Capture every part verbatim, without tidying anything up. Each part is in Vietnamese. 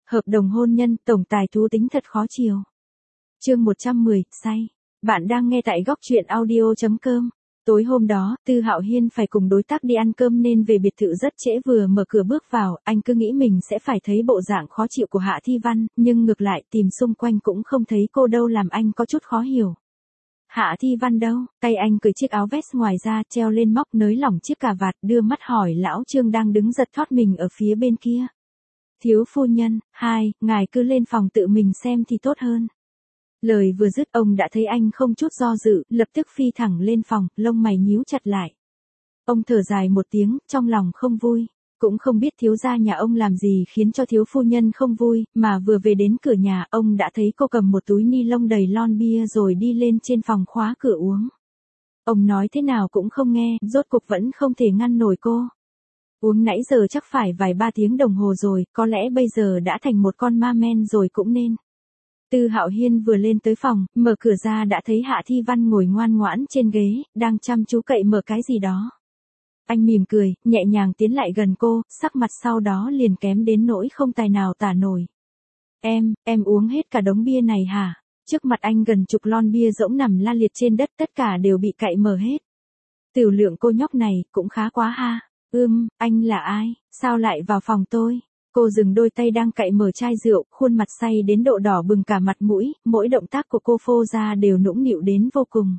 Hợp đồng hôn nhân, tổng tài thú tính thật khó chiều. Chương một trăm mười, say. Bạn đang nghe tại góc truyện audio chấm com. Tối hôm đó, Tư Hạo Hiên phải cùng đối tác đi ăn cơm nên về biệt thự rất trễ, vừa mở cửa bước vào, anh cứ nghĩ mình sẽ phải thấy bộ dạng khó chịu của Hạ Thi Văn, nhưng ngược lại tìm xung quanh cũng không thấy cô đâu, làm anh có chút khó hiểu. Hạ Thi Văn đâu? Tay anh cởi chiếc áo vest ngoài ra, treo lên móc nới lỏng chiếc cà vạt, đưa mắt hỏi lão Trương đang đứng giật thót mình ở phía bên kia. Thiếu phu nhân, hai, ngài cứ lên phòng tự mình xem thì tốt hơn. Lời vừa dứt ông đã thấy anh không chút do dự, lập tức phi thẳng lên phòng, lông mày nhíu chặt lại. Ông thở dài một tiếng, trong lòng không vui. Cũng không biết thiếu gia nhà ông làm gì khiến cho thiếu phu nhân không vui, mà vừa về đến cửa nhà, ông đã thấy cô cầm một túi ni lông đầy lon bia rồi đi lên trên phòng khóa cửa uống. Ông nói thế nào cũng không nghe, rốt cục vẫn không thể ngăn nổi cô. Uống nãy giờ chắc phải vài ba tiếng đồng hồ rồi, có lẽ bây giờ đã thành một con ma men rồi cũng nên. Tư Hạo Hiên vừa lên tới phòng, mở cửa ra đã thấy Hạ Thi Văn ngồi ngoan ngoãn trên ghế, đang chăm chú cậy mở cái gì đó. Anh mỉm cười, nhẹ nhàng tiến lại gần cô, sắc mặt sau đó liền kém đến nỗi không tài nào tả nổi. Em, em uống hết cả đống bia này hả? Trước mặt anh gần chục lon bia rỗng nằm la liệt trên đất, tất cả đều bị cậy mở hết. Tiểu lượng cô nhóc này, cũng khá quá ha. Ưm, anh là ai, sao lại vào phòng tôi? Cô dừng đôi tay đang cậy mở chai rượu, khuôn mặt say đến độ đỏ bừng cả mặt mũi, mỗi động tác của cô phô ra đều nũng nịu đến vô cùng.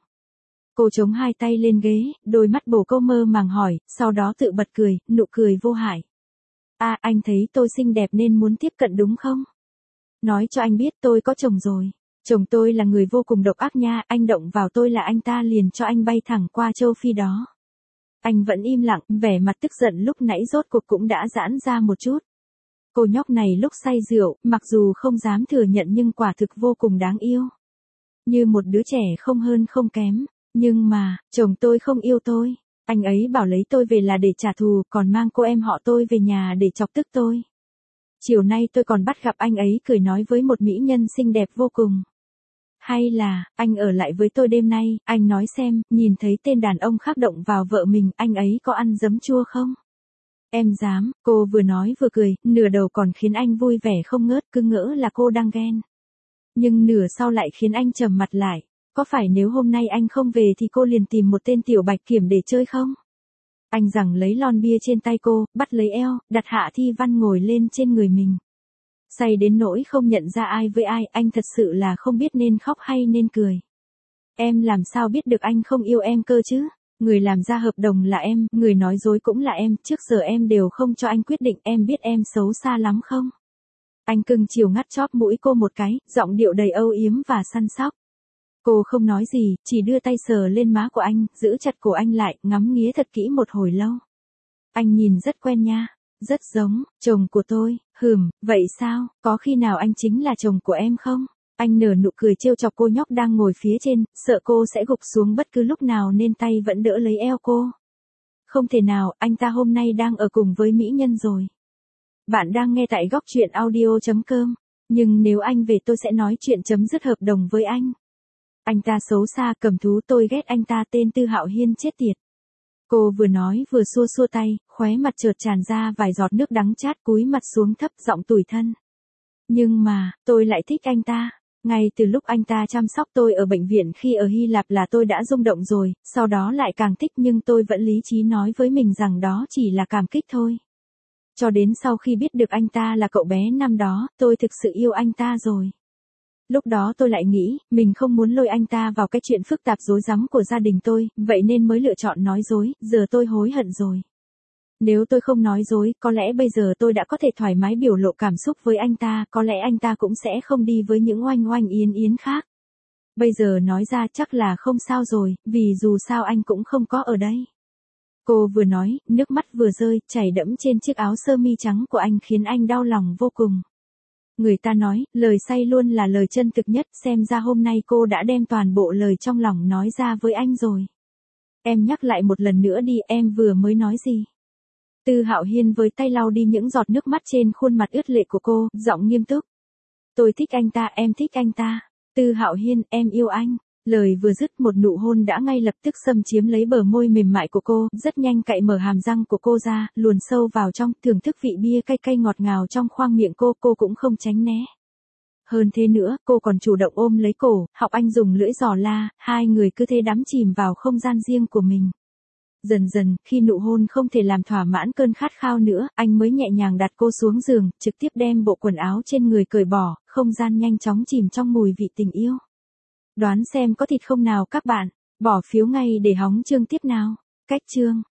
Cô chống hai tay lên ghế, đôi mắt bồ câu mơ màng hỏi, sau đó tự bật cười, nụ cười vô hại. À, anh thấy tôi xinh đẹp nên muốn tiếp cận đúng không? Nói cho anh biết tôi có chồng rồi. Chồng tôi là người vô cùng độc ác nha, anh động vào tôi là anh ta liền cho anh bay thẳng qua châu Phi đó. Anh vẫn im lặng, vẻ mặt tức giận lúc nãy rốt cuộc cũng đã giãn ra một chút. Cô nhóc này lúc say rượu, mặc dù không dám thừa nhận nhưng quả thực vô cùng đáng yêu. Như một đứa trẻ không hơn không kém. Nhưng mà, chồng tôi không yêu tôi. Anh ấy bảo lấy tôi về là để trả thù, còn mang cô em họ tôi về nhà để chọc tức tôi. Chiều nay tôi còn bắt gặp anh ấy cười nói với một mỹ nhân xinh đẹp vô cùng. Hay là, anh ở lại với tôi đêm nay, anh nói xem, nhìn thấy tên đàn ông khác động vào vợ mình, anh ấy có ăn giấm chua không? Em dám, cô vừa nói vừa cười, nửa đầu còn khiến anh vui vẻ không ngớt, cứ ngỡ là cô đang ghen. Nhưng nửa sau lại khiến anh trầm mặt lại. Có phải nếu hôm nay anh không về thì cô liền tìm một tên tiểu bạch kiểm để chơi không? Anh giằng lấy lon bia trên tay cô, bắt lấy eo, đặt Hạ Thi Văn ngồi lên trên người mình. Say đến nỗi không nhận ra ai với ai, anh thật sự là không biết nên khóc hay nên cười. Em làm sao biết được anh không yêu em cơ chứ? Người làm ra hợp đồng là em, người nói dối cũng là em, trước giờ em đều không cho anh quyết định, em biết em xấu xa lắm không? Anh cưng chiều ngắt chóp mũi cô một cái, giọng điệu đầy âu yếm và săn sóc. Cô không nói gì, chỉ đưa tay sờ lên má của anh, giữ chặt cổ anh lại, ngắm nghía thật kỹ một hồi lâu. Anh nhìn rất quen nha, rất giống, chồng của tôi, hừm, vậy sao, có khi nào anh chính là chồng của em không? Anh nở nụ cười trêu chọc cô nhóc đang ngồi phía trên, sợ cô sẽ gục xuống bất cứ lúc nào nên tay vẫn đỡ lấy eo cô. Không thể nào, anh ta hôm nay đang ở cùng với mỹ nhân rồi. Bạn đang nghe tại góc truyện audio chấm com, nhưng nếu anh về tôi sẽ nói chuyện chấm dứt hợp đồng với anh. Anh ta xấu xa, cầm thú, tôi ghét anh ta, tên Tư Hạo Hiên chết tiệt. Cô vừa nói vừa xua xua tay, khóe mặt chợt tràn ra vài giọt nước đắng chát, cúi mặt xuống thấp giọng tủi thân. Nhưng mà, tôi lại thích anh ta. Ngay từ lúc anh ta chăm sóc tôi ở bệnh viện khi ở Hy Lạp là tôi đã rung động rồi, sau đó lại càng thích, nhưng tôi vẫn lý trí nói với mình rằng đó chỉ là cảm kích thôi. Cho đến sau khi biết được anh ta là cậu bé năm đó, tôi thực sự yêu anh ta rồi. Lúc đó tôi lại nghĩ, mình không muốn lôi anh ta vào cái chuyện phức tạp rối rắm của gia đình tôi, vậy nên mới lựa chọn nói dối, giờ tôi hối hận rồi. Nếu tôi không nói dối, có lẽ bây giờ tôi đã có thể thoải mái biểu lộ cảm xúc với anh ta, có lẽ anh ta cũng sẽ không đi với những oanh oanh yến yến khác. Bây giờ nói ra chắc là không sao rồi, vì dù sao anh cũng không có ở đây. Cô vừa nói, nước mắt vừa rơi, chảy đẫm trên chiếc áo sơ mi trắng của anh khiến anh đau lòng vô cùng. Người ta nói, lời say luôn là lời chân thực nhất, xem ra hôm nay cô đã đem toàn bộ lời trong lòng nói ra với anh rồi. Em nhắc lại một lần nữa đi, em vừa mới nói gì? Tư Hạo Hiên với tay lau đi những giọt nước mắt trên khuôn mặt ướt lệ của cô, giọng nghiêm túc. Tôi thích anh ta, em thích anh ta. Tư Hạo Hiên, em yêu anh. Lời vừa dứt một nụ hôn đã ngay lập tức xâm chiếm lấy bờ môi mềm mại của cô, rất nhanh cạy mở hàm răng của cô ra, luồn sâu vào trong, thưởng thức vị bia cay cay ngọt ngào trong khoang miệng cô, cô cũng không tránh né. Hơn thế nữa, cô còn chủ động ôm lấy cổ, Học Anh dùng lưỡi giò la, hai người cứ thế đắm chìm vào không gian riêng của mình. Dần dần, khi nụ hôn không thể làm thỏa mãn cơn khát khao nữa, anh mới nhẹ nhàng đặt cô xuống giường, trực tiếp đem bộ quần áo trên người cởi bỏ, không gian nhanh chóng chìm trong mùi vị tình yêu. Đoán xem có thịt không nào các bạn, bỏ phiếu ngay để hóng chương tiếp nào. Cách chương